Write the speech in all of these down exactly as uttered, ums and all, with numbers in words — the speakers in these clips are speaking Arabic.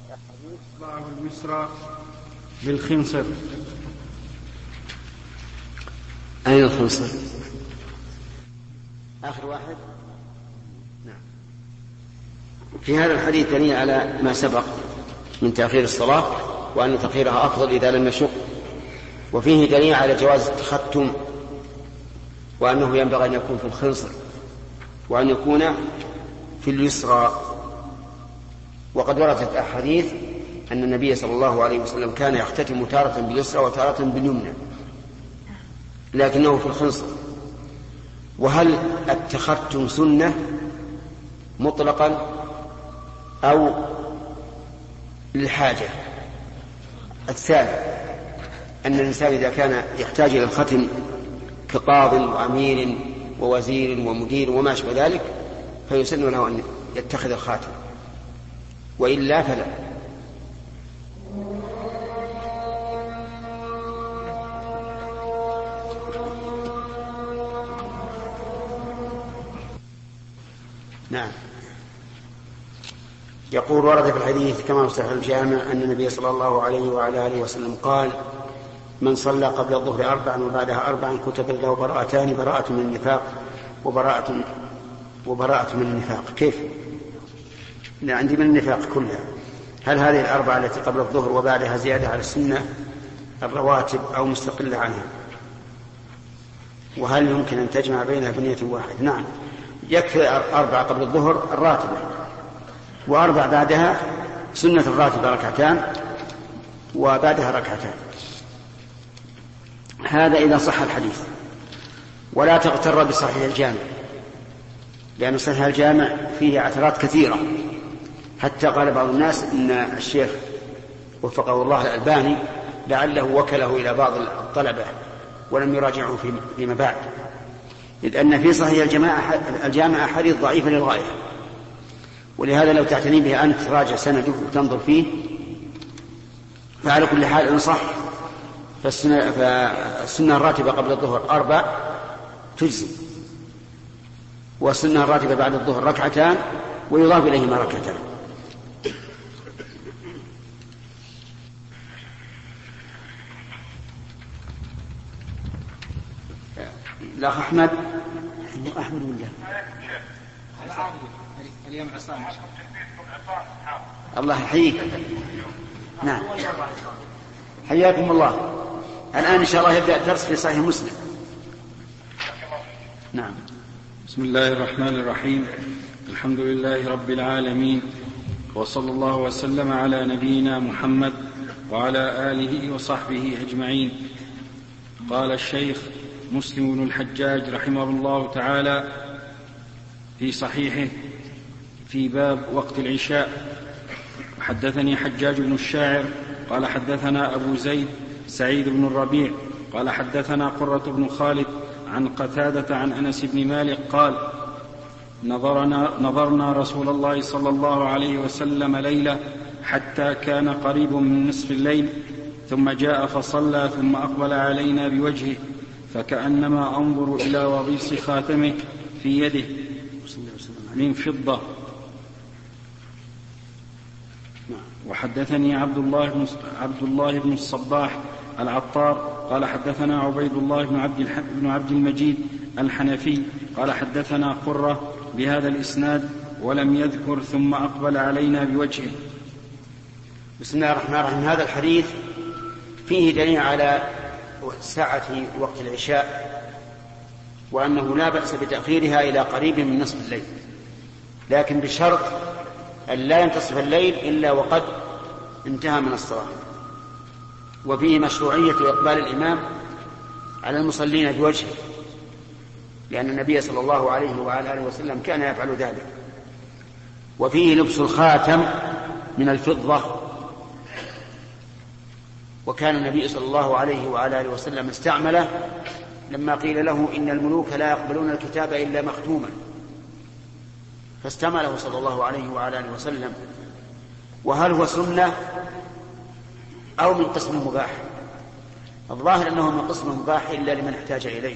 يصبع اليسرى بالخنصر. أين الخنصر؟ آخر واحد. نعم. في هذا الحديث دليل على ما سبق من تأخير الصلاة، وأن تأخيرها أفضل إذا لم يشق، وفيه دليل على جواز التختم، وأنه ينبغي أن يكون في الخنصر وأن يكون في اليسرى. وقد وردت أحاديث أن النبي صلى الله عليه وسلم كان يختتم تارة باليسرى وتارة باليمنى، لكنه في الخنصر. وهل التختم سنة مطلقا أو للحاجة؟ الثالث أن الإنسان إذا كان يحتاج إلى الختم كقاض وأمير ووزير ومدير وما شابه ذلك فيسن له أن يتخذ الخاتم، وإلا فلا. نعم. يقول ورد في الحديث كما في صحيح الجامع أن النبي صلى الله عليه وعلى آله وسلم قال: من صلى قبل الظهر أربعا وبعدها أربعا كتب له براءتان، براءة من النفاق وبراءة وبراءة من النفاق. كيف؟ لا، عندي من النفاق كلها. هل هذه الأربعة التي قبل الظهر وبعدها زيادة على السنة الرواتب أو مستقلة عنها؟ وهل يمكن أن تجمع بينها بنية واحد؟ نعم، يكفي أربعة قبل الظهر الراتبة، وأربع بعدها سنة الراتبة ركعتان وبعدها ركعتان. هذا إذا صح الحديث. ولا تغتر بصحيح الجامع، لأن صحيح الجامع فيه عثرات كثيرة، حتى قال بعض الناس إن الشيخ وفقه الله الألباني لعله وكله إلى بعض الطلبة ولم يراجعه فيما بعد، إذ أن في صحيح الجامع الجامع أحاديث ضعيفة للغاية. ولهذا لو تعتني به أنت تراجع سنده وتنظر فيه، فعلى كل حال إن صح فالسنة, فالسنة الراتبة قبل الظهر أربع تجزي، والسنة الراتبة بعد الظهر ركعتان ويضاف إليهما ركعتان. الأخ أحمد أحمد ولا اليوم عصام الله يحييك. نعم، حياكم الله. الآن إن شاء الله يبدأ الدرس في صحيح مسلم. نعم. بسم الله الرحمن الرحيم. الحمد لله رب العالمين، وصلى الله وسلم على نبينا محمد وعلى آله وصحبه أجمعين. قال الشيخ مسلم بن الحجاج رحمه الله تعالى في صحيحه في باب وقت العشاء: حدثني حجاج بن الشاعر قال حدثنا أبو زيد سعيد بن الربيع قال حدثنا قرة بن خالد عن قتادة عن أنس بن مالك قال: نظرنا, نظرنا رسول الله صلى الله عليه وسلم ليلة حتى كان قريب من نصف الليل، ثم جاء فصلى، ثم أقبل علينا بوجهه فكأنما أنظر إلى وضيص خاتمه في يده من فضة. وحدثني عبد الله بن عبد الله بن الصباح العطار قال حدثنا عبيد الله بن عبد بن عبد المجيد الحنفي قال حدثنا قرة بهذا الإسناد ولم يذكر ثم أقبل علينا بوجهه. بسم الله الرحمن الرحيم. هذا الحديث فيه دليل على ساعة وقت العشاء، وأنه لا بأس بتأخيرها إلى قريب من نصف الليل، لكن بشرط أن لا ينتصف الليل إلا وقد انتهى من الصلاة. وفيه مشروعية إقبال الإمام على المصلين بوجهه، لأن النبي صلى الله عليه وعلى آله وسلم كان يفعل ذلك. وفيه لبس الخاتم من الفضة، وكان النبي صلى الله عليه وعلى آله وسلم استعمله لما قيل له إن الملوك لا يقبلون الكتاب إلا مختوما، فاستعمله صلى الله عليه وعلى آله وسلم. وهل هو سنة أو من قسم مباح؟ الظاهر أنه من قسم مباح إلا لمن احتاج إليه،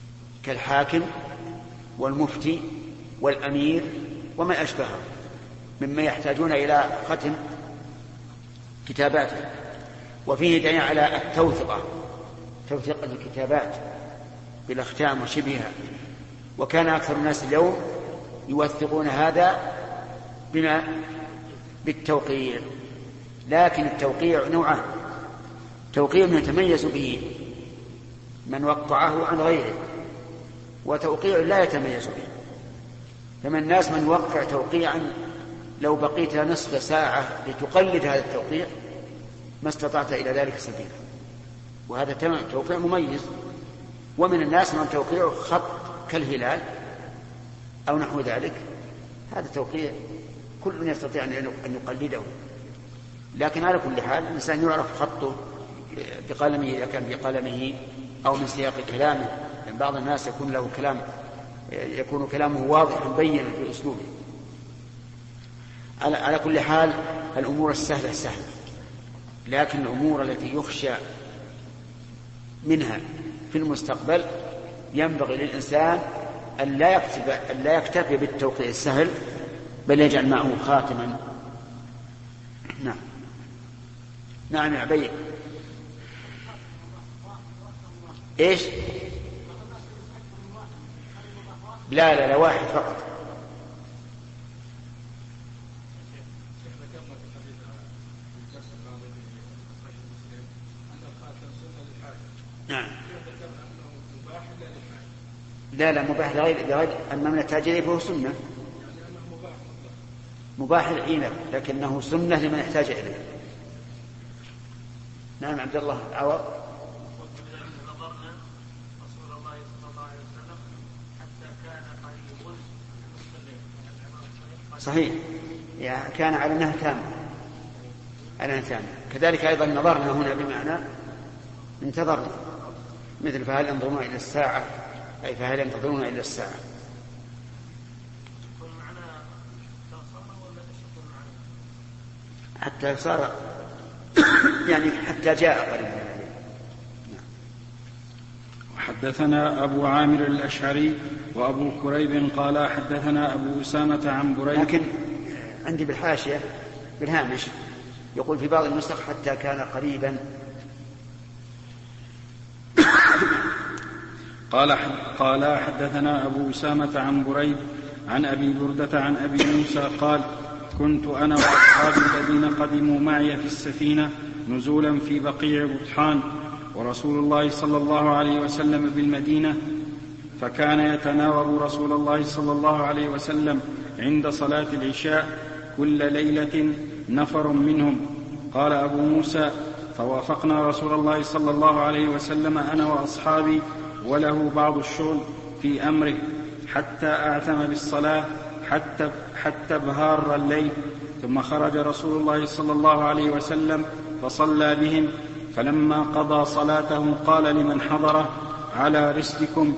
كالحاكم والمفتي والأمير وما أشبهه. مما يحتاجون إلى ختم كتاباته. وفيه دليل على التوثقة، توثيق الكتابات بالأختام وشبهها. وكان أكثر الناس اليوم يوثقون هذا بما بالتوقيع، لكن التوقيع نوعان: توقيع يتميز به من وقعه عن غيره، وتوقيع لا يتميز به. فمن الناس من يوقع توقيعا لو بقيت نصف ساعة لتقلد هذا التوقيع ما استطعت إلى ذلك سبيلا، وهذا تمام توقيع مميز. ومن الناس من توقيعه خط كالهلال أو نحو ذلك، هذا توقيع كل يستطيع أن يقلده. لكن على كل حال الإنسان يعرف خطه بقلمه إذا كان بقلمه أو من سياق كلامه، لأن بعض الناس يكون له كلام يكون كلامه واضحا بينا في أسلوبه. على كل حال الأمور السهلة سهلة، لكن الأمور التي يخشى منها في المستقبل ينبغي للإنسان أن لا يكتب أن لا يكتفي بالتوقيع السهل، بل يجعل معه خاتما. نعم نعم يا عبيد. إيش؟ لا لا لا واحد فقط. نعم. لا لا مباح لغير لغير أما من التاجرين فهو سنة. مباح العنب لكنه سنة لمن احتاج إليه. نعم عبد الله عوض. صحيح، يعني كان على أنها تامة، على أنها تامة. كذلك أيضا نظرنا هنا بمعنى انتظرنا، مثل فهل ينظرون إلى الساعة، أي فهل ينتظرون إلى الساعة. حتى صار يعني حتى جاء قريبا. حدثنا أبو عامر الأشعري وأبو كريب قال حدثنا أبو أسامة عن بريد. لكن عندي بالحاشية بالهامش يقول في بعض النسخ حتى كان قريبا. قال قال حدثنا أبو أسامة عن بريد عن أبي بردة عن أبي موسى قال كنت أنا وأصحابي الذين قدموا معي في السفينة نزولا في بقيع بطحان ورسول الله صلى الله عليه وسلم بالمدينة، فكان يتناوب رسول الله صلى الله عليه وسلم عند صلاة العشاء كل ليلة نفر منهم. قال أبو موسى فوافقنا رسول الله صلى الله عليه وسلم أنا وأصحابي وله بعض الشغل في أمره حتى أعتم بالصلاة حتى, حتى بهار الليل، ثم خرج رسول الله صلى الله عليه وسلم فصلى بهم، فلما قضى صلاته قال لمن حضره على رسلكم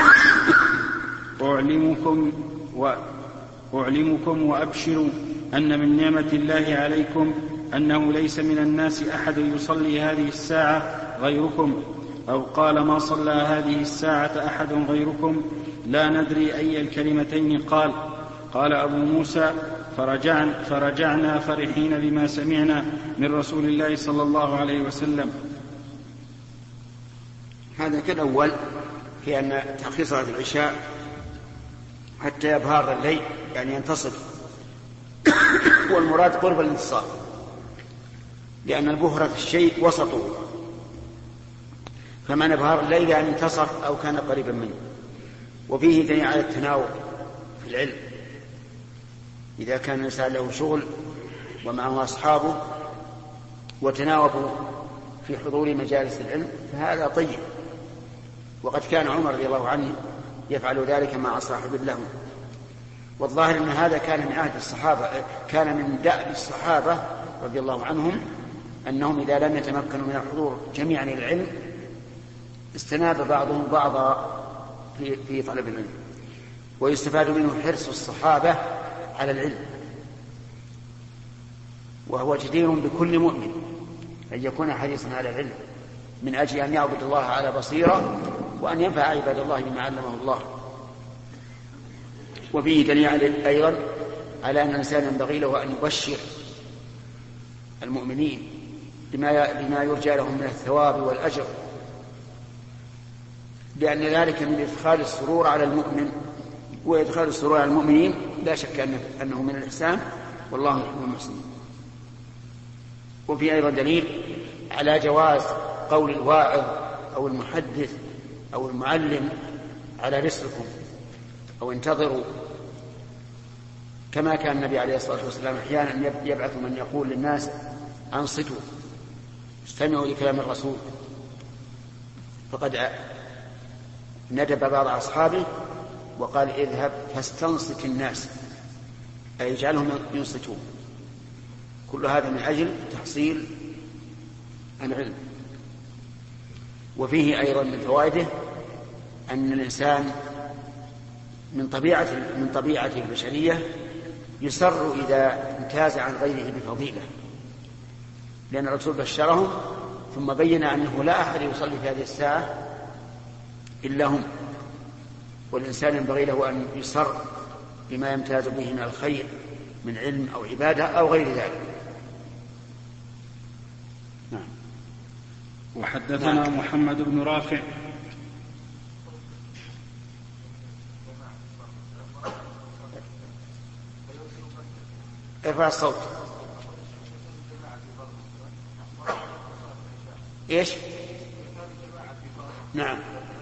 أعلمكم, وأعلمكم وأبشروا أن من نعمة الله عليكم أنه ليس من الناس أحد يصلي هذه الساعة غيركم، أو قال ما صلى هذه الساعة أحد غيركم لا ندري أي الكلمتين قال. قال أبو موسى فرجعنا, فرجعنا فرحين بما سمعنا من رسول الله صلى الله عليه وسلم. هذا كالأول في أن تأخير صلاة العشاء حتى يبهار الليل يعني ينتصف، والمراد قرب الانتصاف، لأن البهرة في الشيء وسطه، فمن يبهار الليل يعني انتصف أو كان قريبا منه. وفيه دليل على التناوب في العلم، إذا كان الإنسان له شغل ومعه أصحابه وتناوبوا في حضور مجالس العلم فهذا طيب. وقد كان عمر رضي الله عنه يفعل ذلك مع صاحب له. والظاهر أن هذا كان من عهد الصحابة، كان من دأب الصحابة رضي الله عنهم أنهم إذا لم يتمكنوا من الحضور جميعا إلى العلم استناب بعضهم بعضا في, في طلب العلم. ويستفاد منه حرص الصحابة على العلم، وهو جدير بكل مؤمن أن يكون حريصا على العلم من أجل أن يعبد الله على بصيرة وأن ينفع عباد الله بما علمه الله. وفيه دليل أيضا على أن الإنسان ينبغي له أن يبشر المؤمنين بما يرجى لهم من الثواب والأجر، لأن ذلك من إدخال السرور على المؤمن، وإدخال السرور على المؤمنين لا شك أنه من الإحسان، والله يحب المحسنين. وفي أيضا دليل على جواز قول الواعظ أو المحدث أو المعلم على رسلكم أو انتظروا، كما كان النبي عليه الصلاة والسلام أحيانا يبعث من يقول للناس أنصتوا استمعوا لكلام الرسول، فقد ندب بعض أصحابه وقال اذهب فاستنصت الناس، أي اجعلهم ينصتون. كل هذا من أجل تحصيل العلم. وفيه أيضا من فوائده أن الإنسان من طبيعة من طبيعته البشرية يسر إذا امتاز عن غيره بفضيلة، لأن الرسول بشرهم ثم بين أنه لا أحد يصلي في هذه الساعة إلا هم، والإنسان ينبغي له أن يسر بما يمتاز به من الخير من علم أو عبادة أو غير ذلك. نعم. وحدثنا نعم. محمد بن رافع ارفع الصوت. ايش؟ نعم.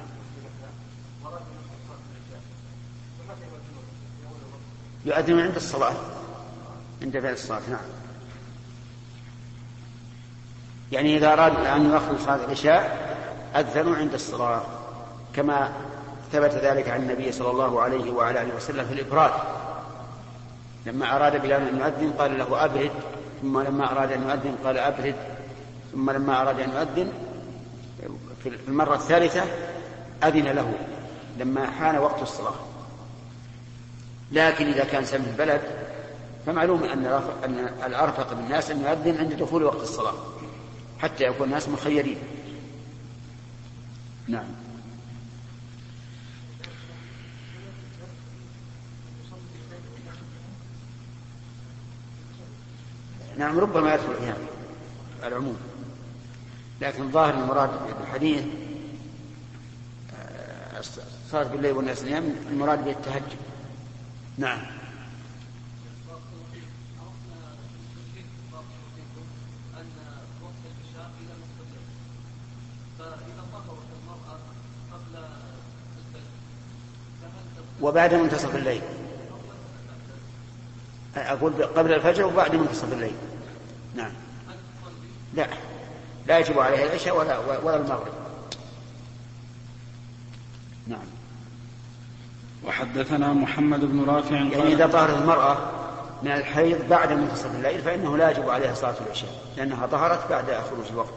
يؤذن عند الصلاة، عند فعل الصلاة. نعم. يعني إذا أراد أن يؤخر صلاة العشاء أذنوا عند الصلاة، كما ثبت ذلك عن النبي صلى الله عليه وعلى آله وسلم في الإبراد، لما أراد بلال أن يؤذن قال له أبرد، ثم لما أراد أن يؤذن قال أبرد، ثم لما أراد أن يؤذن في المرة الثالثة أذن له لما حان وقت الصلاة. لكن إذا كان سمع البلد فمعلوم أن الأرفق بالناس أن يؤذن عند دخول وقت الصلاة حتى يكون الناس مخيرين. نعم. نعم ربما يدخل فيها العموم، لكن ظاهر المراد بالحديث صلاة بالليل والناس نيام، المراد بالتهجد. نعم. وبعد منتصف الليل، أقول قبل الفجر وبعد منتصف الليل. نعم. لا لا يجب عليها العشاء ولا ولا المغرب. نعم. وحدثنا محمد بن رافع يعني إذا طهرت المرأة من الحيض بعد منتصف الليل فإنه لا يجب عليها صلاة العشاء، لأنها طهرت بعد خروج الوقت.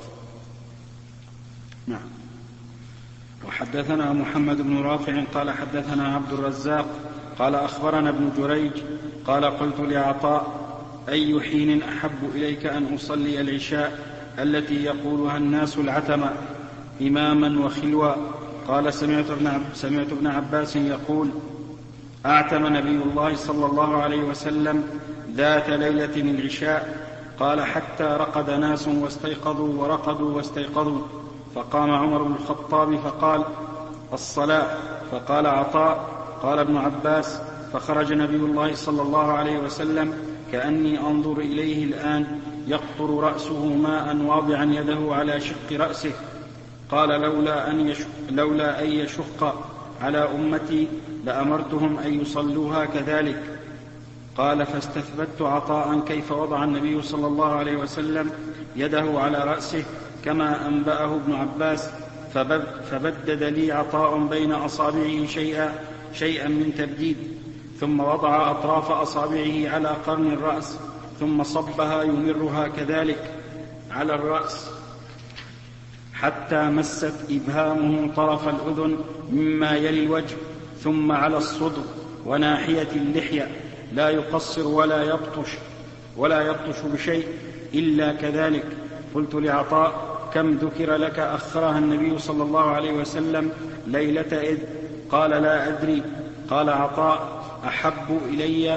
نعم. وحدثنا محمد بن رافع قال حدثنا عبد الرزاق قال أخبرنا ابن جريج قال قلت لعطاء أي حين أحب إليك أن أصلي العشاء التي يقولها الناس العتمة إماما وخلوا؟ قال سمعت ابن, سمعت ابن عباس يقول أعتم نبي الله صلى الله عليه وسلم ذات ليلة العشاء، قال حتى رقد ناس واستيقظوا ورقدوا واستيقظوا، فقام عمر بن الخطاب فقال الصلاة، فقال عطاء قال ابن عباس فخرج نبي الله صلى الله عليه وسلم كأني أنظر إليه الآن يقطر رأسه ماء واضعا يده على شق رأسه. قال لولا أن يشق, لولا أن يشق على أمتي لأمرتهم أن يصلوها كذلك. قال فاستثبت عطاء كيف وضع النبي صلى الله عليه وسلم يده على رأسه كما أنبأه ابن عباس، فبدد لي عطاء بين أصابعه شيئا, شيئا من تبديد، ثم وضع أطراف أصابعه على قرن الرأس ثم صبها يمرها كذلك على الرأس حتى مست إبهامه طرف الأذن مما يلي الوجه، ثم على الصدر وناحية اللحية، لا يقصر ولا يبطش ولا يبطش بشيء إلا كذلك. قلت لعطاء كم ذكر لك أخرها النبي صلى الله عليه وسلم ليلة إذ؟ قال لا أدري. قال عطاء أحب إلي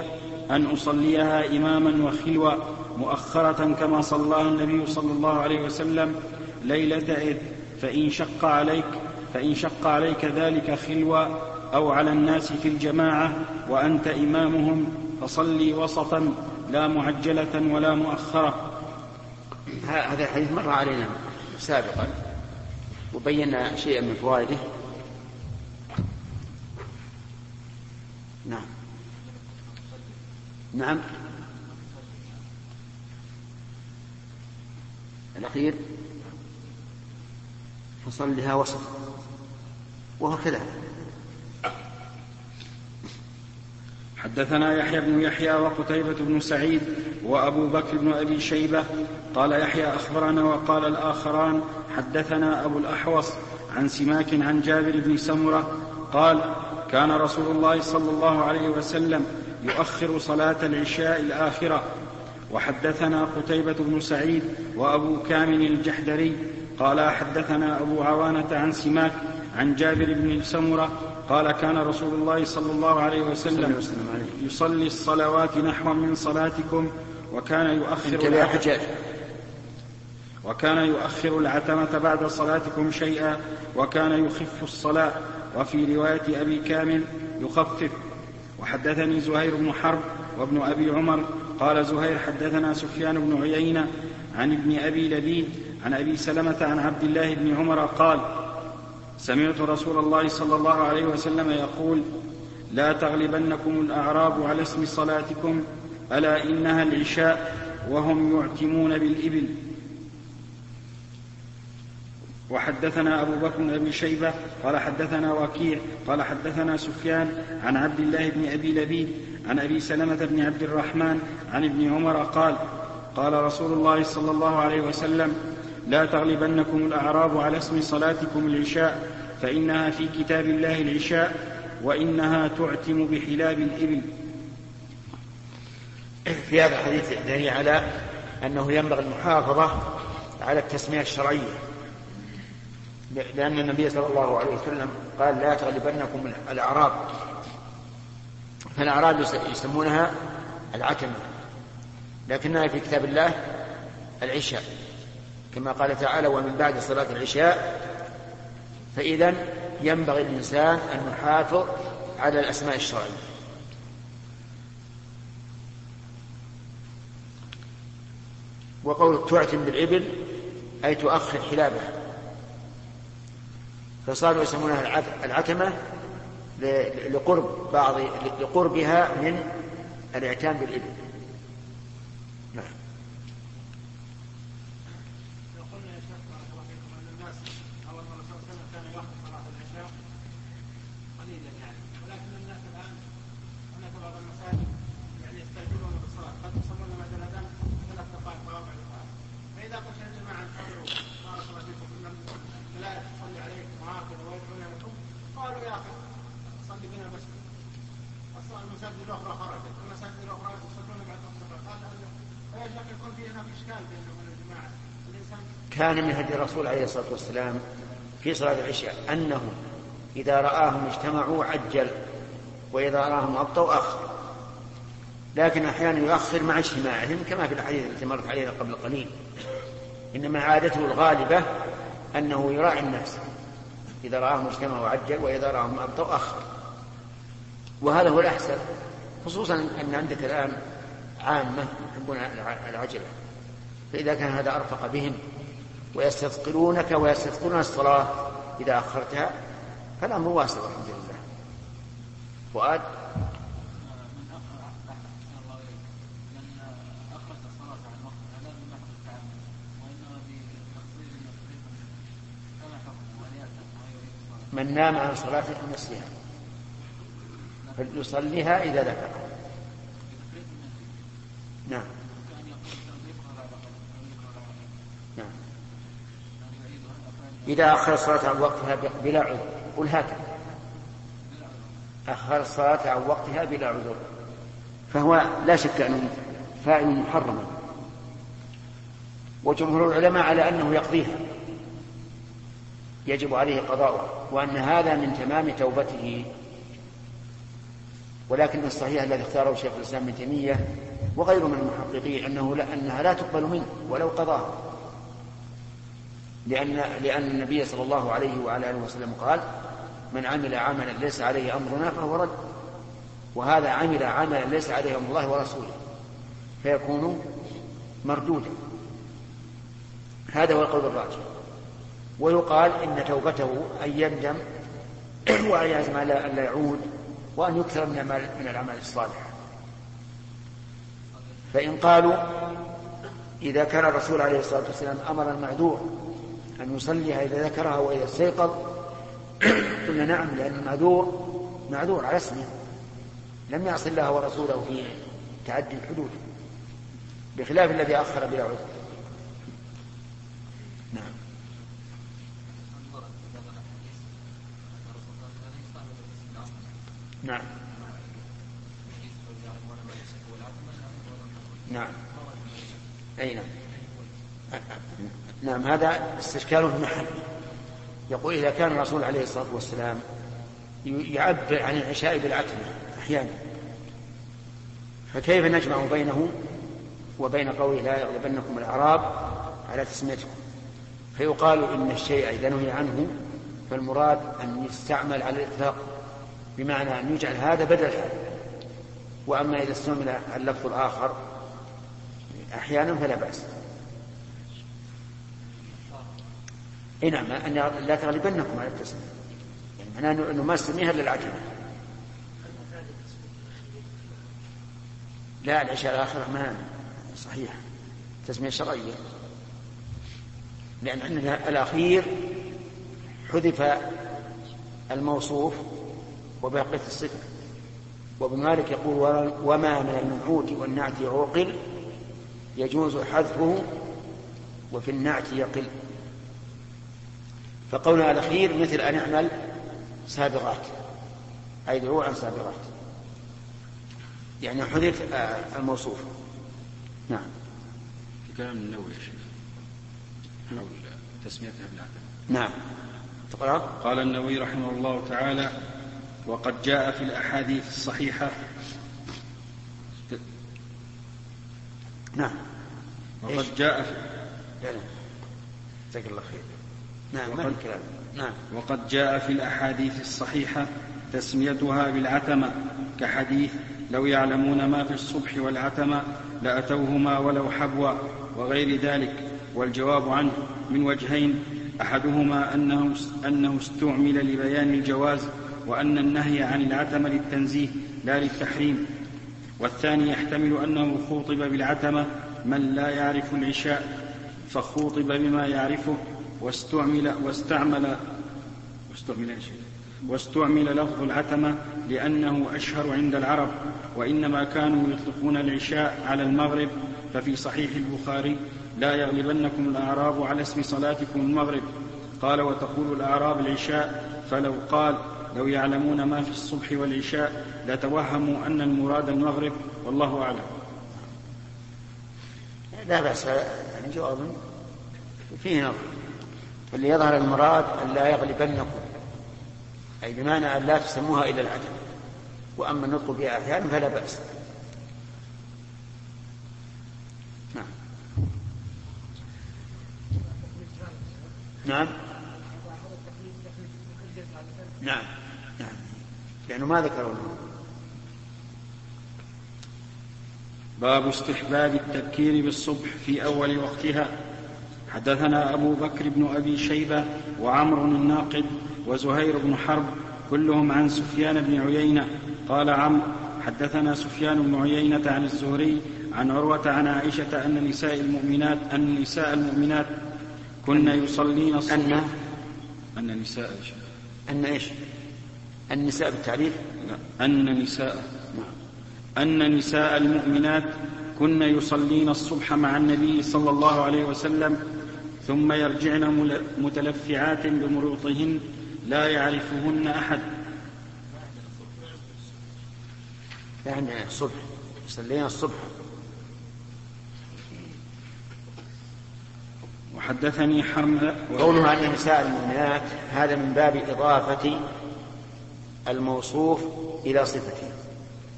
أن أصليها إماما وخلوة مؤخرة كما صلى النبي صلى الله عليه وسلم ليلة إذ فإن شق عليك فإن شق عليك ذلك خلوة أو على الناس في الجماعة وأنت إمامهم فصلي وسطا لا معجلة ولا مؤخرة. هذا الحديث مر علينا سابقا وبينا شيئا من فوائده. نعم نعم الأخير فصلها وسط وهو كذا. حدثنا يحيى بن يحيى وقتيبة بن سعيد وأبو بكر بن أبي شيبة قال يحيى أخبرنا وقال الآخران حدثنا أبو الأحوص عن سماك عن جابر بن سمرة قال كان رسول الله صلى الله عليه وسلم يؤخر صلاة العشاء الآخرة. وحدثنا قتيبة بن سعيد وأبو كامل الجحدري قال حدثنا أبو عوانة عن سماك عن جابر بن سمرة قال كان رسول الله صلى الله عليه وسلم يصلي الصلوات نحو من صلاتكم وكان يؤخر وكان يؤخر العتمة بعد صلاتكم شيئا وكان يخف الصلاة وفي رواية أبي كامل يخفف. وحدثني زهير بن حرب وابن أبي عمر قال زهير حدثنا سفيان بن عيينة عن ابن أبي لبيد عن أبي سلمة عن عبد الله بن عمر قال سمعت رسول الله صلى الله عليه وسلم يقول لا تغلبنكم الأعراب على اسم صلاتكم ألا إنها العشاء وهم يعتمون بالإبل. وحدثنا أبو بكر بن أبي شيبة قال حدثنا وكيع قال حدثنا سفيان عن عبد الله بن أبي لبيد عن أبي سلمة بن عبد الرحمن عن ابن عمر قال قال رسول الله صلى الله عليه وسلم لا تغلبنكم الأعراب على اسم صلاتكم العشاء فإنها في كتاب الله العشاء وإنها تعتم بحلاب الإبل. في هذا الحديث دليل على أنه ينبغي المحافظة على التسمية الشرعية لأن النبي صلى الله عليه وسلم قال لا تغلبنكم الأعراب فالأعراب يسمونها العتمة لكنها في كتاب الله العشاء كما قال تعالى ومن بعد صلاة العشاء. فإذن ينبغي الإنسان أن يحافظ على الأسماء الشرعية. وقول تعتم بالإبل أي تؤخر حلابها فصاروا يسمونها العتمة لقرب بعض لقربها من الاعتام بالإبل. نعم. كان من هدي الرسول عليه الصلاة والسلام في صلاة العشاء أنه إذا رآهم اجتمعوا عجل وإذا رآهم أبطوا أخر لكن أحيانا يؤخر مع اجتماعهم كما في الحديث التي مرت علينا قبل قليل. إنما عادته الغالبة أنه يراعي الناس إذا رآهم اجتمعوا عجل وإذا رآهم أبطوا أخر وهذا هو الأحسن خصوصا أن عندك الآن عامة يحبون العجلة فإذا كان هذا أرفق بهم ويستثقلونك ويستثقلون الصلاة إذا أخرتها فالأمر واسع الحمد لله. فؤاد من نام عن صلاة نسيها فليصليها إذا ذكر. نعم نعم إذا أخر الصلاة عن وقتها بلا عذر قل هكذا أخر الصلاة عن وقتها بلا عذر فهو لا شك أنه فاعل محرما وجمهور العلماء على أنه يقضيها يجب عليه قضاؤها وأن هذا من تمام توبته ولكن الصحيح الذي اختاره شيخ الإسلام ابن تيمية وغيره من المحققين أنه لا أنها لا تقبل منه ولو قضاها، لأن لأن النبي صلى الله عليه وعلى آله وسلم قال: من عمل عملا ليس عليه أمرنا فهو رد، وهذا عمل عملا ليس عليه أمر الله ورسوله فيكون مردودا. هذا هو القول الراجح. ويقال إن توبته أن يندم وأن يعزم على أن لا يعود وأن يكثر من من الأعمال الصالحة. فإن قالوا إذا كان الرسول عليه الصلاة والسلام أمر المعذور أن يصليها إذا ذكرها وإذا استيقظ قلنا نعم، لأن المعذور معذور على اسمه لم يعص الله ورسوله في تعدي الحدود، بخلاف الذي أخر بلا عذر. نعم. نعم. نعم. أي نعم. نعم، هذا استشكال في محل. يقول إذا كان الرسول عليه الصلاة والسلام يعبر عن العشاء بالعتمة أحيانا، فكيف نجمع بينه وبين قوله لا يغلبنكم الأعراب على تسميتكم؟ فيقال إن الشيء إذا نهي عنه فالمراد أن يستعمل على الإطلاق، بمعنى أن يجعل هذا بدل هذا. وأما إذا استعمل اللفظ الآخر أحيانا فلا بأس. إيه نعم، أن لا تغلبنكم على التسمية، يعني معناه أنه ما استميها للعجلة. لا، العشاء الآخرة ما صحيح تسمية شرعية، لأن عندنا الأخير حذف الموصوف وبقيت الصفة. وابن مالك يقول: وما من المنعوت والنعت عوقل يجوز حذفه وفي النعت يقل. فقولنا الأخير مثل أن يعمل سابغات، أي دعوة عن سابغات، يعني حذف الموصوف. نعم. في كلام النووي يا شيخ حول تسميتها بالعتمة. نعم. تقرأ. قال النووي رحمه الله تعالى: وقد جاء في الأحاديث الصحيحة. نعم. وقد جاء في... جزاك الله خير. نعم. وقد... نعم. وقد جاء في الأحاديث الصحيحة تسميتها بالعتمة، كحديث: لو يعلمون ما في الصبح والعتمة لأتوهما ولو حبوا، وغير ذلك. والجواب عنه من وجهين: أحدهما أنه, أنه استعمل لبيان الجواز، وأن النهي عن العتمة للتنزيه لا للتحريم. والثاني يحتمل أنه خوطب بالعتمة من لا يعرف العشاء فخوطب بما يعرفه، واستعمل واستعمل واستعمل, واستعمل لفظ العتمة لأنه أشهر عند العرب، وإنما كانوا يطلقون العشاء على المغرب. ففي صحيح البخاري: لا يغلبنكم الأعراب على اسم صلاتكم المغرب. قال: وتقول الأعراب العشاء. فلو قال: لو يعلمون ما في الصبح والعشاء لتوهموا أن المراد المغرب، والله أعلم. لا بأس، يعني جواب فيه نظر. فاللي يظهر المراد أن لا يغلبنكم، أي بمعنى أن لا تسموها إلى العجل، وأما النطق بها أحيانا فلا بأس. نعم. نعم. نعم. نعم. لأنه ما ذكروا له. باب استحباب التبكير بالصبح في أول وقتها. حدثنا أبو بكر بن أبي شيبة وعمر الناقد وزهير بن حرب كلهم عن سفيان بن عيينة. قال عمرو: حدثنا سفيان بن عيينة عن الزهري عن عروة عن عائشة أن نساء المؤمنات أن نساء المؤمنات كن يصلين الصبح. أن أن نساء إيش؟ أن إيش؟ النساء بالتعريف؟ لا. أن نساء أن نساء المؤمنات كن يصلين الصبح مع النبي صلى الله عليه وسلم ثم يرجعن متلفعات بمروطهن لا يعرفهن أحد. يعني الصبح يصلين الصبح. وحدثني حرملة قولها أن نساء المؤمنات هذا من باب إضافة الموصوف إلى صفته،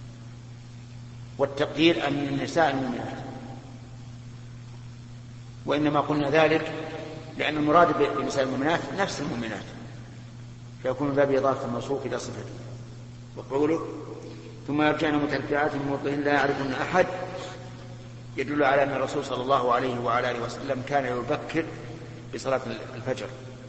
والتقدير أن النساء المؤمنات. وإنما قلنا ذلك لأن المراد بالنساء المؤمنات نفس المؤمنات، فيكون من باب إضافة الموصوف إلى صفته. وقوله ثم يرجعن متلفعات من وطئهن لا يعرفن أحد يدل على أن الرسول صلى الله عليه وعلى آله وسلم كان يبكر بصلاة الفجر.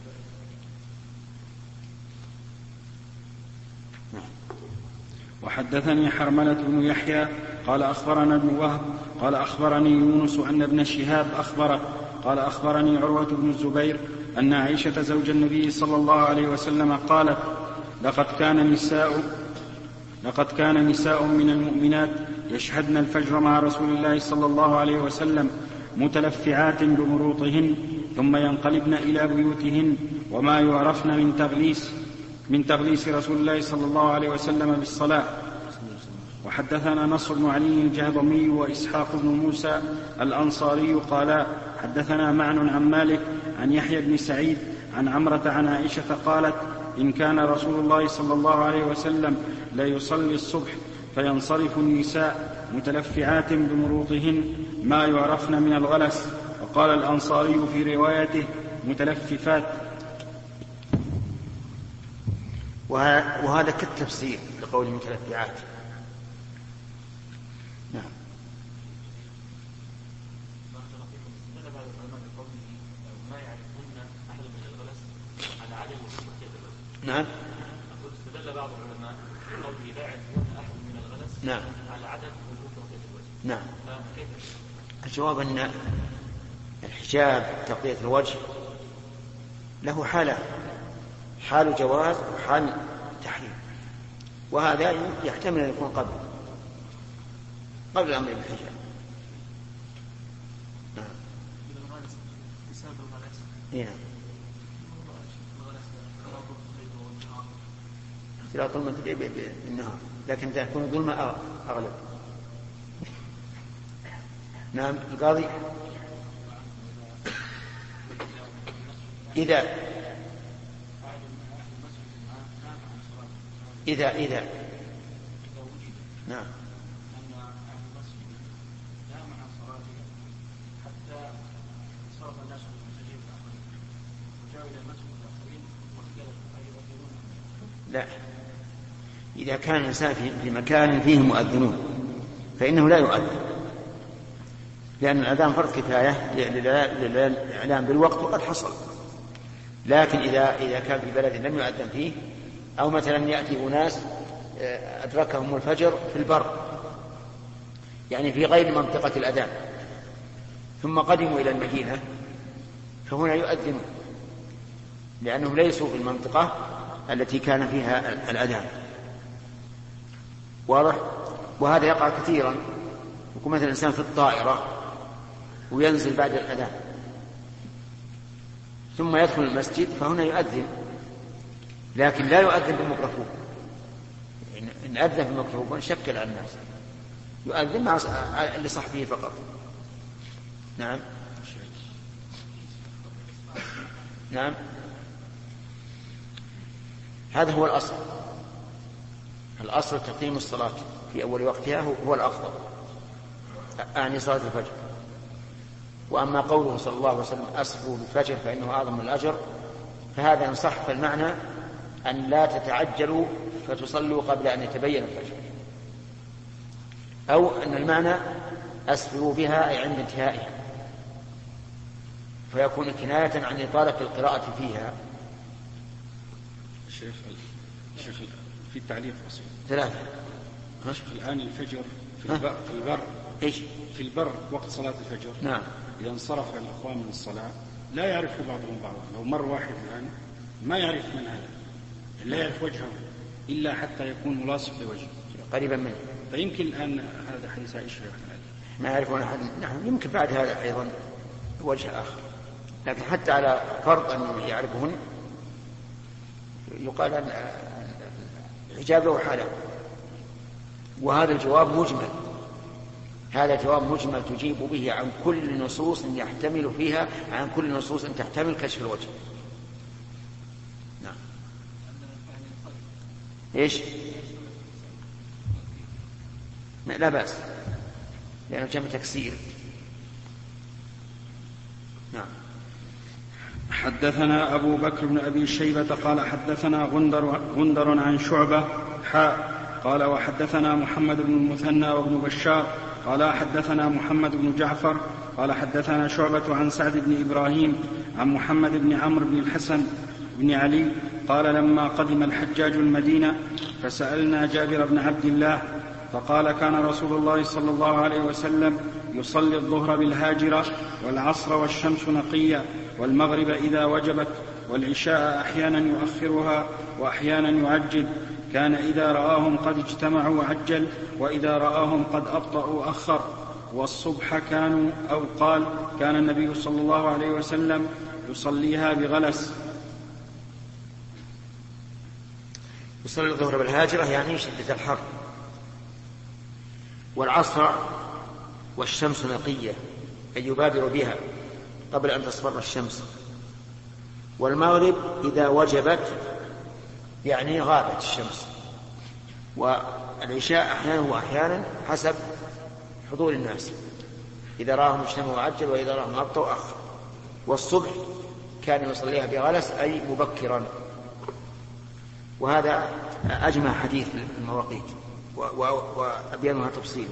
وحدثني حرملة بن يحيى قال أخبرنا ابن وهب قال أخبرني يونس أن ابن شهاب أخبره قال أخبرني عروة بن الزبير أن عائشة زوج النبي صلى الله عليه وسلم قالت لقد كان نساء لقد كان نساء من المؤمنات يشهدن الفجر مع رسول الله صلى الله عليه وسلم متلفعات بمروطهن ثم ينقلبن إلى بيوتهن وما يعرفن من تغليس من تغليس رسول الله صلى الله عليه وسلم بالصلاة. وحدثنا نصر بن علي الجهضمي وإسحاق بن موسى الأنصاري قالا حدثنا معن عن مالك عن يحيى بن سعيد عن عمرة عن عائشة قالت إن كان رسول الله صلى الله عليه وسلم لا يصلي الصبح فينصرف النساء متلفعات بمروطهن ما يعرفن من الغلس. وقال الأنصاري في روايته متلففات. وهذا كالتفسير لقول المتلفعات. نعم. نعم. استدل بعض العلماء بقوله لا يعرفون أحد من الغلس نعم. على عدم وجود تغطية الوجه. نعم. فكيف؟ الجواب أن الحجاب تغطية الوجه له حالة، حال جواز وحال تحريم، وهذا يحتمل أن يكون قبل قبل الأمر بالحجاب. نعم. نعم. اختلاط ظلمة بالنهار، لكن تكون ظلمة أغلب. نعم. القاضي إذا إذا إذا نعم لا، إذا كان الإنسان في مكان فيه مؤذنون فإنه لا يؤذن، لأن الأذان فرض كفاية للإعلام بالوقت وقد حصل. لكن إذا إذا كان في بلد لم يؤذن فيه، أو مثلا يأتي أناس أدركهم الفجر في البر، يعني في غير منطقة الأذان، ثم قدموا إلى المدينة، فهنا يؤذنون لأنهم ليسوا في المنطقة التي كان فيها الأذان. واضح؟ وهذا يقع كثيرا. يكون مثلا الإنسان في الطائرة وينزل بعد الأذان ثم يدخل المسجد، فهنا يؤذن، لكن لا يؤذن بالميكروفون. إن أذن بالميكروفون شكل على الناس، يؤذن مع لصحبه فقط. نعم. نعم. هذا هو الأصل. الأصل تقييم الصلاة في أول وقتها هو الأفضل، أعني صلاة الفجر. وأما قوله صلى الله عليه وسلم أسروا بالفجر فإنه أعظم الأجر، فهذا إن صح فالمعنى أن لا تتعجلوا فتصلوا قبل أن يتبين الفجر، أو أن المعنى أسروا بها أي عند انتهائها، فيكون كناية عن إطالة القراءة فيها. الشيخ الشيخ في التعليق بسيط ثلاثة. الشيخ الآن الفجر في البر, في البر إيش؟ في البر وقت صلاة الفجر. نعم. إذا انصرف الأخوان من الصلاة لا يعرف بعضهم بعضا، لو مر واحد الآن ما يعرف من هذا، لا يعرف وجهه إلا حتى يكون ملاصق لوجهه قريبا منه. فيمكن الآن هذا حديث عائشة ما يعرفون أحد. نعم. يمكن بعد هذا أيضا وجه آخر، لكن حتى على فرض أن يعرفهن يقال أن الحجاب له حالة. وهذا الجواب مجمل، هذا جواب مجمل تجيب به عن كل نصوص يحتمل فيها عن كل نصوص تحتمل كشف الوجه. نعم. إيش؟ لا بأس. لأنه جمع تكسير. نعم. حدثنا أبو بكر بن أبي شيبة قال حدثنا غندر, غندر عن شعبة حاء قال وحدثنا محمد بن المثنى وابن بشار قال حدثنا محمد بن جعفر قال حدثنا شعبة عن سعد بن إبراهيم عن محمد بن عمرو بن الحسن بن علي قال لما قدم الحجاج المدينة فسألنا جابر بن عبد الله فقال كان رسول الله صلى الله عليه وسلم يصلي الظهر بالهاجرة والعصر والشمس نقية والمغرب إذا وجبت والعشاء أحيانا يؤخرها وأحيانا يعجل كان إذا رآهم قد اجتمعوا عجل وإذا رآهم قد أبطأوا أخر والصبح كانوا أو قال كان النبي صلى الله عليه وسلم يصليها بغلس. يصلي الظهر بالهاجرة يعني شدة الحر، والعصر والشمس نقية أي يبادر بها قبل أن تصفر الشمس، والمغرب إذا وجبت يعني غابت الشمس، والعشاء أحيانا وأحيانا حسب حضور الناس إذا راهم اجتمعوا عجل وإذا راهم أبطأوا أخر. والصبح كان يصليها بغلس أي مبكرا. وهذا أجمع حديث المواقيت وأبينها تفصيلا.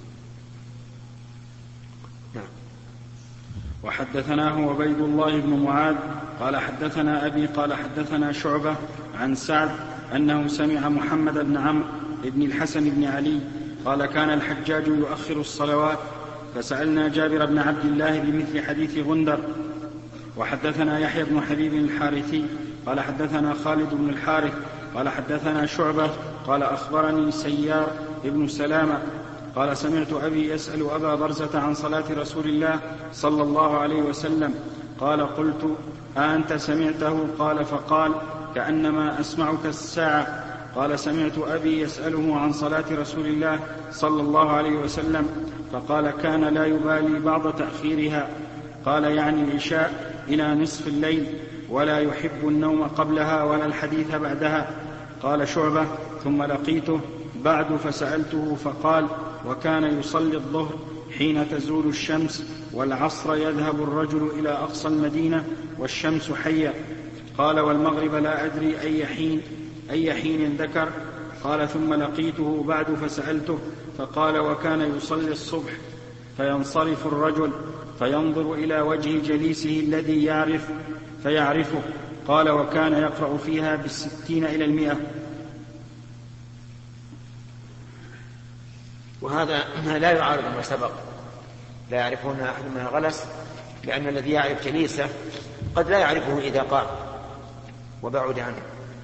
نعم. وحدثناه عبيد الله بن معاذ قال حدثنا أبي قال حدثنا شعبة عن سعد أنه سمع محمد بن عمرو بن الحسن بن علي قال كان الحجاج يؤخر الصلوات فسألنا جابر بن عبد الله بمثل حديث غندر. وحدثنا يحيى بن حبيب الحارثي قال حدثنا خالد بن الحارث قال حدثنا شعبة قال أخبرني سيار بن سلامة قال سمعت أبي يسأل أبا برزة عن صلاة رسول الله صلى الله عليه وسلم قال قلت أأنت سمعته؟ قال فقال كأنما أسمعك الساعة. قال سمعت أبي يسأله عن صلاة رسول الله صلى الله عليه وسلم فقال كان لا يبالي بعض تأخيرها، قال يعني العشاء إلى نصف الليل ولا يحب النوم قبلها ولا الحديث بعدها. قال شعبة ثم لقيته بعد فسألته فقال وكان يصلي الظهر حين تزول الشمس والعصر يذهب الرجل إلى أقصى المدينة والشمس حية. قال والمغرب لا أدري أي حين أي حين ذكر. قال ثم لقيته بعد فسألته فقال وكان يصلي الصبح فينصرف الرجل فينظر إلى وجه جليسه الذي يعرف فيعرفه. قال وكان يقرأ فيها بالستين إلى المئة. وهذا لا يعارض ما سبق، لا يعرفون أحد من الغلس، لأن الذي يعرف جليسه قد لا يعرفه إذا قام وبعد عنه.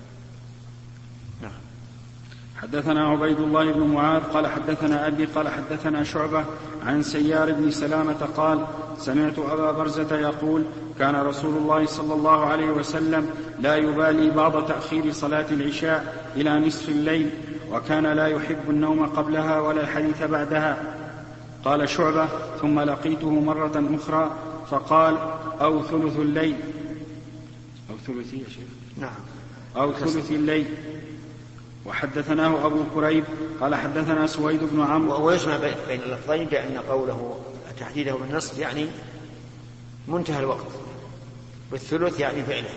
حدثنا عبيد الله بن معاذ قال حدثنا أبي قال حدثنا شعبة عن سيار بن سلامة قال سمعت أبا برزة يقول كان رسول الله صلى الله عليه وسلم لا يبالي بعض تأخير صلاة العشاء إلى نصف الليل وكان لا يحب النوم قبلها ولا الحديث بعدها. قال شعبة ثم لقيته مرة أخرى فقال أو ثلث الليل أو ثلثي يا شيخ نعم أو ثلث الليل. وحدثناه أبو كريب قال حدثنا سويد بن عمرو. ويجمع بين اللفظين بأن قوله تحديده بالنصف يعني منتهى الوقت، والثلث يعني فعله.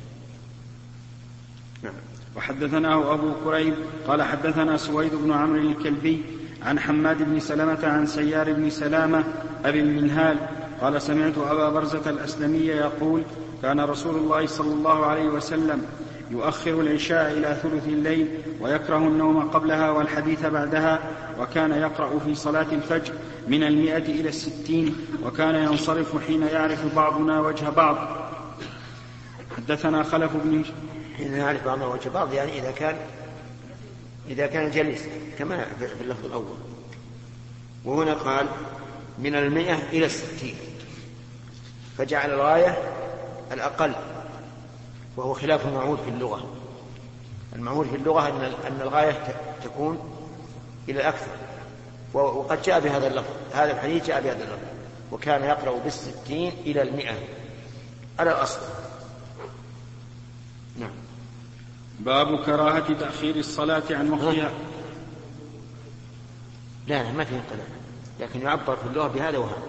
نعم. وحدثناه أبو كريب قال حدثنا سويد بن عمرو الكلبي عن حماد بن سلمة عن سيار بن سلامة أبي المنهال قال سمعت أبا برزة الأسلمي يقول كان رسول الله صلى الله عليه وسلم يؤخر العشاء إلى ثلث الليل ويكره النوم قبلها والحديث بعدها، وكان يقرأ في صلاة الفجر من المئة إلى الستين، وكان ينصرف حين يعرف بعضنا وجه بعض. حدثنا خلف بن حين يعرف بعضنا وجه بعض يعني إذا كان إذا كان جليس كما في اللفظ الأول. وهنا قال من المئة إلى الستين، فجعل الغاية الأقل، وهو خلاف المعهود في اللغة. المعهود في اللغة أن الغاية تكون إلى الأكثر، وقد جاء بهذا اللفظ، هذا الحديث جاء بهذا اللفظ وكان يقرأ بالستين إلى المئة على الأصل. نعم. باب كراهة تأخير الصلاة عن وقتها. لا لا ما في انقلاب، لكن يعبر في اللغة بهذا وهذا.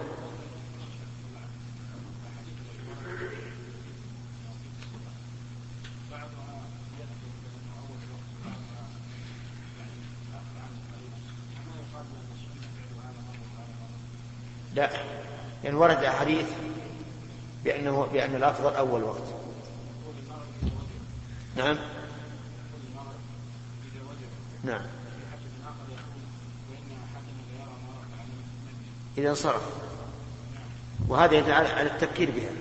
لا، يعني ورد حديث بأنه بأن الأفضل أول وقت. نعم نعم إذا انصرف، وهذا يدل على التفكير بها.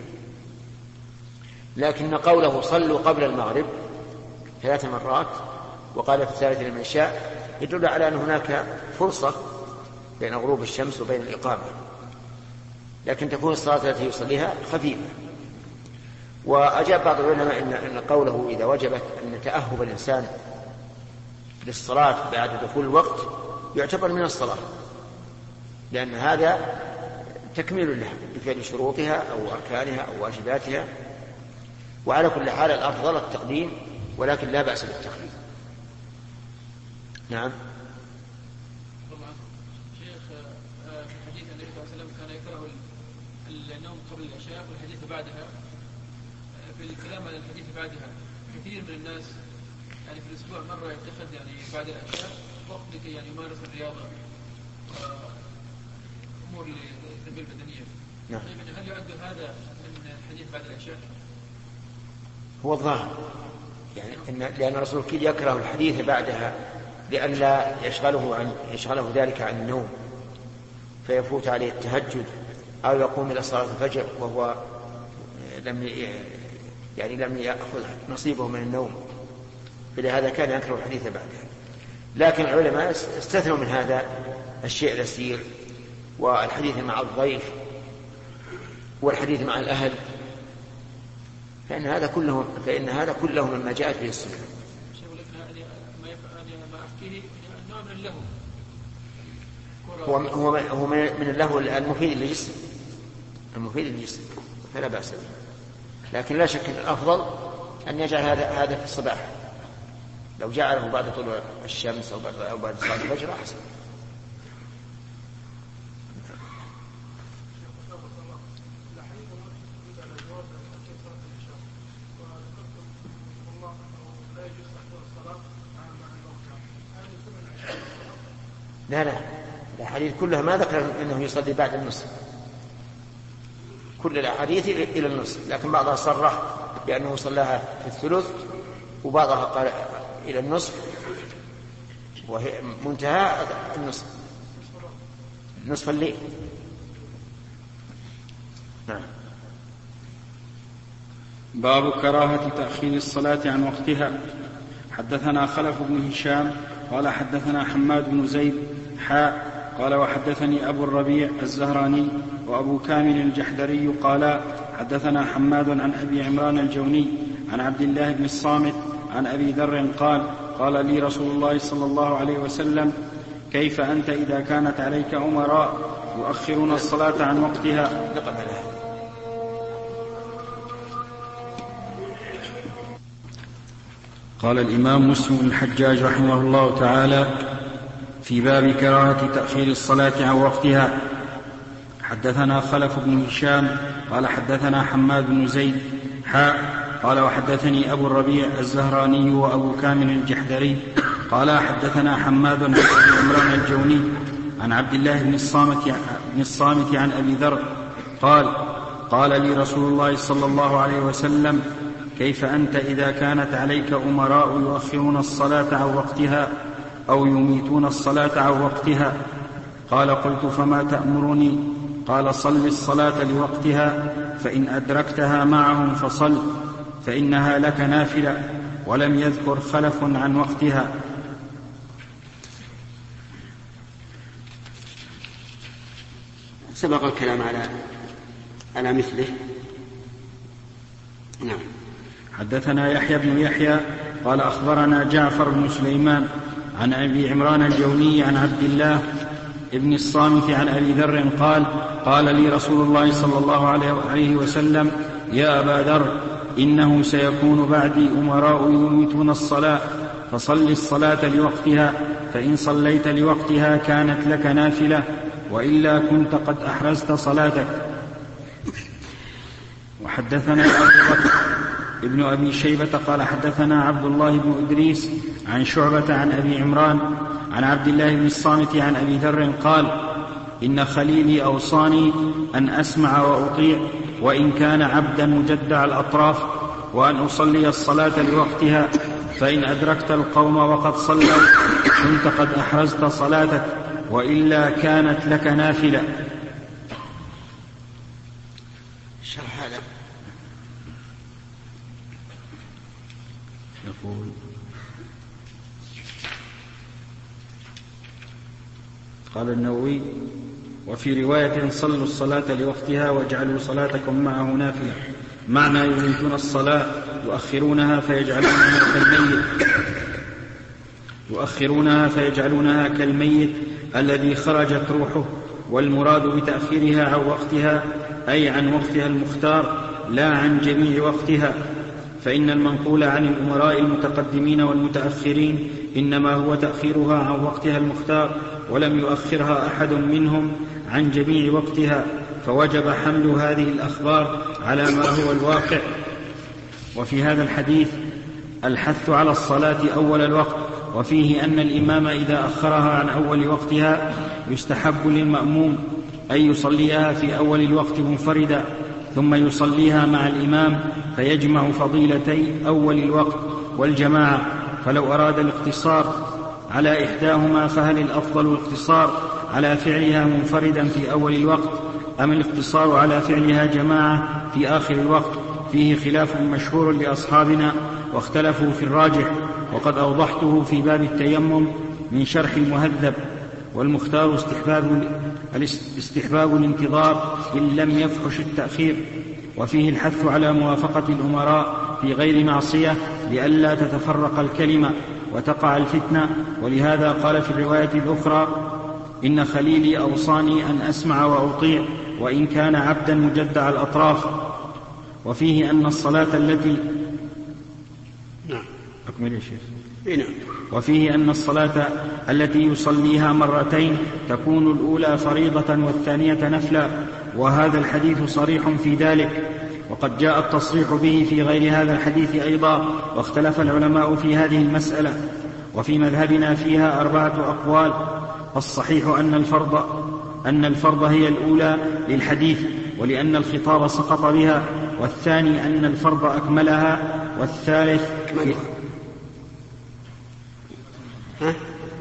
لكن قوله صلوا قبل المغرب ثلاث مرات وقال في الثالثة لمن شاء يدل على أن هناك فرصة بين غروب الشمس وبين الإقامة، لكن تكون الصلاة التي يصليها خفيفة. وأجاب بعض العلماء إن قوله إذا وجبت أن تأهب الإنسان للصلاة بعد دخول الوقت يعتبر من الصلاة، لأن هذا تكميل لها بفعل شروطها أو أركانها أو واجباتها. وعلى كل حال الأفضل التقديم، ولكن لا بأس بالتخفيف. نعم. شيخ، في حديث النبي صلى الله عليه وسلم كان يكره النوم قبل العشاء والحديث بعدها. في الكلام عن الحديث بعدها كثير من الناس يعني في الأسبوع مرة يتخذ يعني بعد العشاء وقت لكي يعني يمارس الرياضة أمور التربية البدنية. نعم. هل يعد هذا من الحديث بعد العشاء؟ هو الظاهر يعني إن لأن الرسول كي يكره الحديث بعدها لأن لا يشغله عن يشغله ذلك عن النوم فيفوت عليه التهجد أو يقوم إلى صلاة الفجر وهو لم يعني لم يأخذ نصيبه من النوم، فلهذا كان يكره الحديث بعدها. لكن العلماء استثنوا من هذا الشيء اليسير والحديث مع الضيف والحديث مع الأهل، فإن هذا كله فإن هذا كله مما جاءت به السنة. هو هو هو من اللهو المفيد للجسم المفيد للجسم فلا بأس به، لكن لا شك أن الأفضل أن يجعل هذا هذا في الصباح، لو جعله بعد طلوع الشمس أو بعد أو بعد صلاة الفجر أحسن. لا لا الأحاديث كلها ما ذكر أنه يصلي بعد النصف، كل الأحاديث إلى النصف، لكن بعضها صرح بأنه صلاها في الثلث وبعضها قال إلى النصف وهي منتهى النصف نصف الليل. نعم. باب كراهة تأخير الصلاة عن وقتها. حدثنا خلف بن هشام قال حدثنا حماد بن زيد حاء قال وحدثني أبو الربيع الزهراني وأبو كامل الجحدري قال حدثنا حماد عن أبي عمران الجوني عن عبد الله بن الصامت عن أبي ذر قال قال لي رسول الله صلى الله عليه وسلم كيف أنت إذا كانت عليك أمراء يؤخرون الصلاة عن وقتها. قال الإمام مسلم بن الحجاج رحمه الله تعالى في باب كراهة تأخير الصلاة عن وقتها. حدثنا خلف بن هشام قال حدثنا حماد بن زيد حاء قال وحدثني أبو الربيع الزهراني وأبو كامل الجحدري قال حدثنا حماد عن أبي عمران الجوني عن عبد الله بن الصامت, بن الصامت عن أبي ذر قال قال لي رسول الله صلى الله عليه وسلم كيف أنت إذا كانت عليك أمراء يؤخرون الصلاة عن وقتها أو يميتون الصلاة عن وقتها. قال قلت فما تأمرني؟ قال صل الصلاة لوقتها فإن أدركتها معهم فصل فإنها لك نافلة. ولم يذكر خلف عن وقتها. سبق الكلام على على مثله. نعم. حدثنا يحيى بن يحيى قال أخبرنا جعفر بن سليمان عن أبي عمران الجوني عن عبد الله ابن الصامت عن أبي ذر قال قال لي رسول الله صلى الله عليه وسلم يا أبا ذر إنه سيكون بعدي أمراء يميتون الصلاة فصل الصلاة لوقتها فإن صليت لوقتها كانت لك نافلة وإلا كنت قد أحرزت صلاتك. وحدثنا أبو بكر ابن أبي شيبة قال حدثنا عبد الله بن إدريس عن شعبة عن أبي عمران عن عبد الله بن الصامت عن أبي ذر قال إن خليلي أوصاني أن أسمع وأطيع وإن كان عبدا مجدع الأطراف، وأن أصلي الصلاة لوقتها، فإن أدركت القوم وقد صلوا كنت قد أحرزت صلاتك، وإلا كانت لك نافلة. شرح هذا يقول قال النووي وفي رواية صلوا الصلاة لوقتها واجعلوا صلاتكم معه نافلة، معنى يريدون الصلاة يؤخرونها فيجعلونها كالميت يؤخرونها فيجعلونها كالميت الذي خرجت روحه، والمراد بتأخيرها عن وقتها أي عن وقتها المختار لا عن جميع وقتها، فإن المنقول عن الأمراء المتقدمين والمتأخرين إنما هو تأخيرها عن وقتها المختار، ولم يؤخرها أحد منهم عن جميع وقتها، فوجب حمل هذه الأخبار على ما هو الواقع. وفي هذا الحديث الحث على الصلاة أول الوقت، وفيه أن الإمام إذا أخرها عن أول وقتها يستحب للمأموم أن يصليها في أول الوقت منفردا ثم يصليها مع الإمام، فيجمع فضيلتي أول الوقت والجماعة. فلو أراد الاقتصار على إحداهما فهل الأفضل الاقتصار على فعلها منفردا في أول الوقت أم الاقتصار على فعلها جماعة في آخر الوقت؟ فيه خلاف مشهور لأصحابنا واختلفوا في الراجح، وقد أوضحته في باب التيمم من شرح المهذب. والمختار استحباب, استحباب الانتظار إن لم يفحش التأخير، وفيه الحث على موافقة الأمراء في غير معصية لئلا تتفرق الكلمة وتقع الفتنة. ولهذا قال في الرواية الأخرى إن خليلي أوصاني أن أسمع وأطيع وإن كان عبدا مجدع الأطراف. وفيه أن الصلاة التي نعم أكمل يا شيخ. نعم. وفيه أن الصلاة التي يصليها مرتين تكون الأولى فريضة والثانية نفلا، وهذا الحديث صريح في ذلك، وقد جاء التصريح به في غير هذا الحديث أيضا، واختلف العلماء في هذه المسألة. وفي مذهبنا فيها أربعة أقوال: الصحيح أن الفرض أن الفرض هي الأولى للحديث ولأن الخطاب سقط بها، والثاني أن الفرض أكملها، والثالث ها؟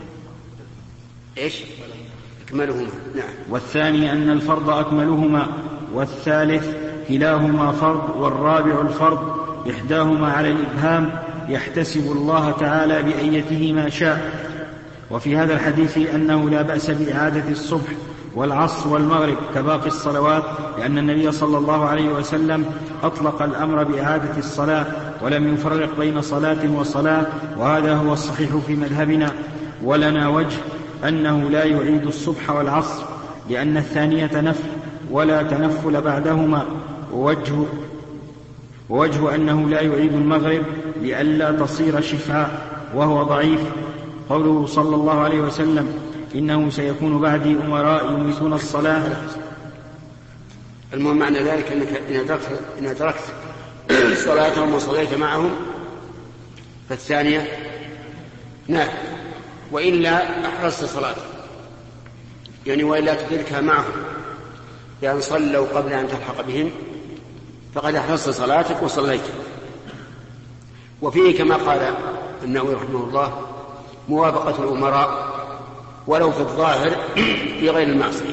إيش؟ أكملهما. نعم. والثاني أن الفرض أكملهما، والثالث كلاهما فرض، والرابع الفرض إحداهما على الإبهام يحتسب الله تعالى بأيته ما شاء. وفي هذا الحديث أنه لا بأس بإعادة الصبح والعصر والمغرب كباقي الصلوات، لأن النبي صلى الله عليه وسلم أطلق الأمر بإعادة الصلاة ولم يفرق بين صلاة وصلاة، وهذا هو الصحيح في مذهبنا. ولنا وجه أنه لا يعيد الصبح والعصر لأن الثانية نفل ولا تنفل بعدهما، ووجه, ووجه أنه لا يعيد المغرب لئلا تصير شفعا، وهو ضعيف. قوله صلى الله عليه وسلم إنه سيكون بعدي أمراء يميتون الصلاة. المهم معنى ذلك أنك إن أدركت, إن أدركت صلاتهم وصليت معهم فالثانية نافلة، وإلا أحرزت صلاتك، يعني وإلا تدركها معهم لأن صلوا قبل أن تلحق بهم فقد أحرزت صلاتك وصليت. وفيه كما قال النووي رحمه الله موافقة الأمراء ولو في الظاهر في غير المعصية،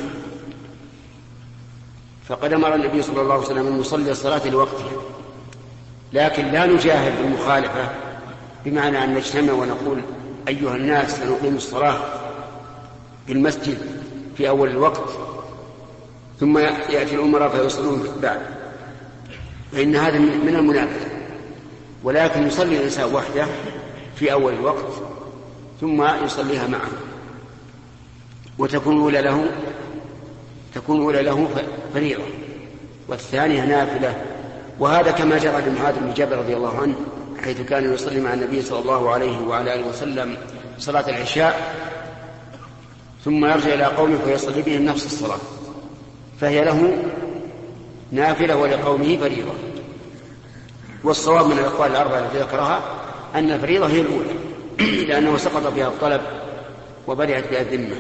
فقد أمر النبي صلى الله عليه وسلم أن يصلي الصلاة لوقتها، لكن لا نجاهد بالمخالفة بمعنى أن نجتمع ونقول أيها الناس سنقيم الصلاة في المسجد في أول الوقت ثم يأتي الأمراء فيصلون بعد، فإن هذا من المنافقة. ولكن يصلي الإنسان وحده في أول الوقت ثم يصليها معه، وتكون أولى له تكون أولى له فريضة والثانية نافلة. وهذا كما جرى لمعاذ بن جبل رضي الله عنه حيث كان يصلي مع النبي صلى الله عليه وعلى آله وسلم صلاة العشاء، ثم يرجع إلى قومه فيصلي بهم نفس الصلاة، فهي له نافلة ولقومه فريضة. والصواب من الأقوال الأربعة التي ذكرها أن الفريضة هي الأولى لأنه سقط بها الطلب وبرئت بها الذمة.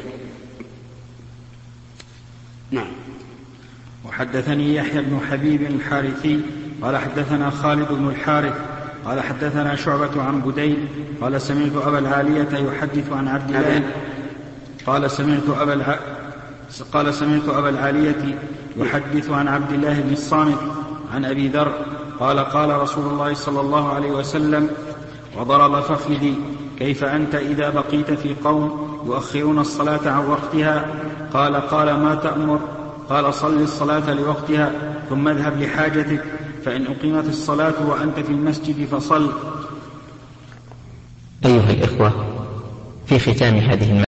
نعم. وحدثني يحيى بن حبيب الحارثي قال حدثنا خالد بن الحارث قال حدثنا شعبة عن بديل قال سمعت أبا العالية يحدث عن عبد الله قال سمعت أبا الع... قال سمعت أبا العالية يحدث عن عبد الله بن الصامت عن أبي ذر قال قال رسول الله صلى الله عليه وسلم وضرب فخذي كيف أنت إذا بقيت في قوم يؤخرون الصلاة عن وقتها؟ قال قال ما تأمر؟ قال صل الصلاة لوقتها ثم اذهب لحاجتك، فإن أقيمت الصلاة وأنت في المسجد فصل. أيها الإخوة، في ختام هذه